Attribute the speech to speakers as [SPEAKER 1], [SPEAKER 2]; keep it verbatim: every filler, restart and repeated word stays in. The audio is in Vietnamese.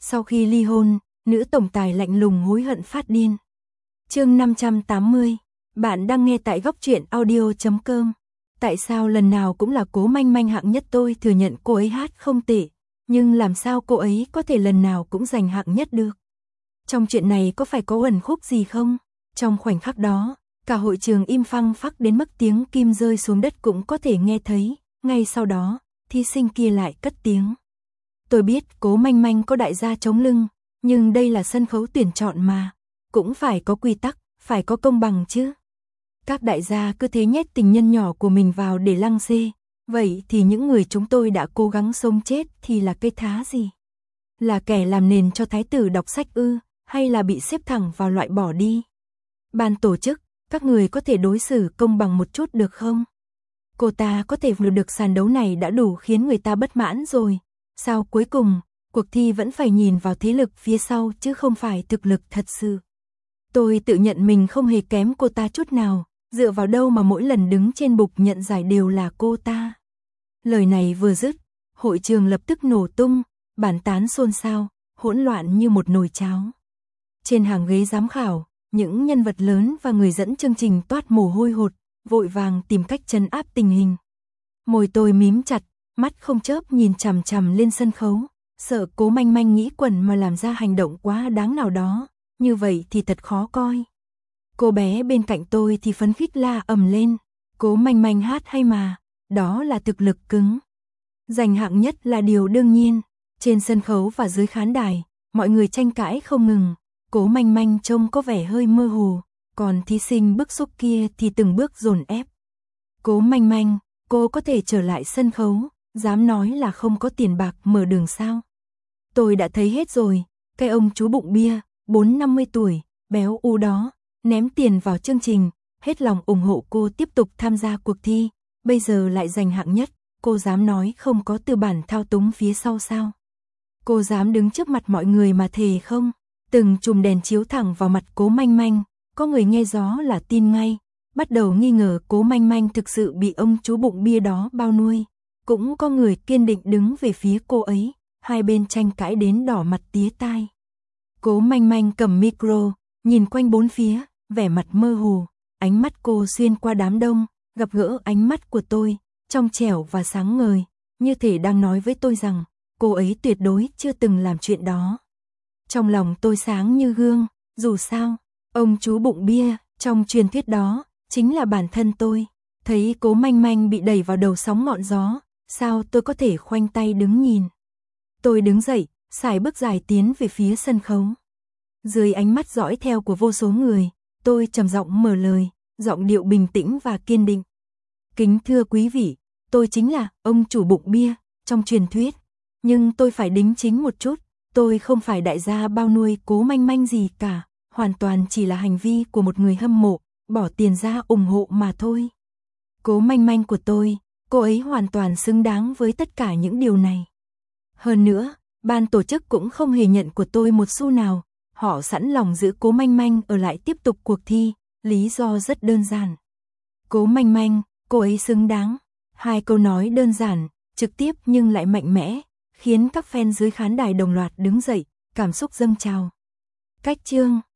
[SPEAKER 1] Sau khi ly hôn, nữ tổng tài lạnh lùng hối hận phát điên. Chương năm trăm tám mươi. Bạn đang nghe tại góc truyện audio chấm com. Tại sao lần nào cũng là Cố Manh Manh hạng nhất? Tôi thừa nhận cô ấy hát không tệ, nhưng làm sao cô ấy có thể lần nào cũng giành hạng nhất được? Trong chuyện này có phải có uẩn khúc gì không? Trong khoảnh khắc đó, cả hội trường im phăng phắc đến mức tiếng kim rơi xuống đất cũng có thể nghe thấy. Ngay sau đó, thí sinh kia lại cất tiếng. Tôi biết Cố Manh Manh có đại gia chống lưng, nhưng đây là sân khấu tuyển chọn mà, cũng phải có quy tắc, phải có công bằng chứ. Các đại gia cứ thế nhét tình nhân nhỏ của mình vào để lăng xê, vậy thì những người chúng tôi đã cố gắng sống chết thì là cây thá gì? Là kẻ làm nền cho thái tử đọc sách ư, hay là bị xếp thẳng vào loại bỏ đi? Ban tổ chức, các người có thể đối xử công bằng một chút được không? Cô ta có thể vượt được sàn đấu này đã đủ khiến người ta bất mãn rồi. Sao cuối cùng, cuộc thi vẫn phải nhìn vào thế lực phía sau chứ không phải thực lực thật sự. Tôi tự nhận mình không hề kém cô ta chút nào, dựa vào đâu mà mỗi lần đứng trên bục nhận giải đều là cô ta. Lời này vừa dứt, hội trường lập tức nổ tung, bàn tán xôn xao, hỗn loạn như một nồi cháo. Trên hàng ghế giám khảo, những nhân vật lớn và người dẫn chương trình toát mồ hôi hột, vội vàng tìm cách trấn áp tình hình. Môi tôi mím chặt, mắt không chớp nhìn chằm chằm lên sân khấu, sợ Cố Manh Manh nghĩ quẩn mà làm ra hành động quá đáng nào đó, như vậy thì thật khó coi. Cô bé bên cạnh tôi thì phấn khích la ầm lên, Cố Manh Manh hát hay mà, đó là thực lực cứng. Giành hạng nhất là điều đương nhiên. Trên sân khấu và dưới khán đài, mọi người tranh cãi không ngừng, Cố Manh Manh trông có vẻ hơi mơ hồ, còn thí sinh bức xúc kia thì từng bước dồn ép. Cố Manh Manh, cô có thể trở lại sân khấu, dám nói là không có tiền bạc mở đường sao? Tôi đã thấy hết rồi, cái ông chú bụng bia, bốn năm mươi tuổi, béo u đó, ném tiền vào chương trình, hết lòng ủng hộ cô tiếp tục tham gia cuộc thi, bây giờ lại giành hạng nhất, cô dám nói không có tư bản thao túng phía sau sao? Cô dám đứng trước mặt mọi người mà thề không? Từng chùm đèn chiếu thẳng vào mặt Cố Manh Manh, có người nghe gió là tin ngay, bắt đầu nghi ngờ Cố Manh Manh thực sự bị ông chú bụng bia đó bao nuôi. Cũng có người kiên định đứng về phía cô ấy, hai bên tranh cãi đến đỏ mặt tía tai. Cố Manh Manh cầm micro, nhìn quanh bốn phía, vẻ mặt mơ hồ, ánh mắt cô xuyên qua đám đông, gặp gỡ ánh mắt của tôi, trong trẻo và sáng ngời, như thể đang nói với tôi rằng, cô ấy tuyệt đối chưa từng làm chuyện đó. Trong lòng tôi sáng như gương, dù sao, ông chú bụng bia, trong truyền thuyết đó, chính là bản thân tôi. Thấy Cố Manh Manh bị đẩy vào đầu sóng ngọn gió, sao tôi có thể khoanh tay đứng nhìn. Tôi đứng dậy, sải bước dài tiến về phía sân khấu. Dưới ánh mắt dõi theo của vô số người, tôi trầm giọng mở lời, giọng điệu bình tĩnh và kiên định. Kính thưa quý vị, tôi chính là ông chủ bụng bia, trong truyền thuyết. Nhưng tôi phải đính chính một chút, tôi không phải đại gia bao nuôi Cố Manh Manh gì cả, hoàn toàn chỉ là hành vi của một người hâm mộ, bỏ tiền ra ủng hộ mà thôi. Cố Manh Manh của tôi, cô ấy hoàn toàn xứng đáng với tất cả những điều này. Hơn nữa, ban tổ chức cũng không hề nhận của tôi một xu nào, họ sẵn lòng giữ Cố Manh Manh ở lại tiếp tục cuộc thi, lý do rất đơn giản. Cố Manh Manh, cô ấy xứng đáng. Hai câu nói đơn giản, trực tiếp nhưng lại mạnh mẽ, khiến các fan dưới khán đài đồng loạt đứng dậy, cảm xúc dâng trào. Cách chương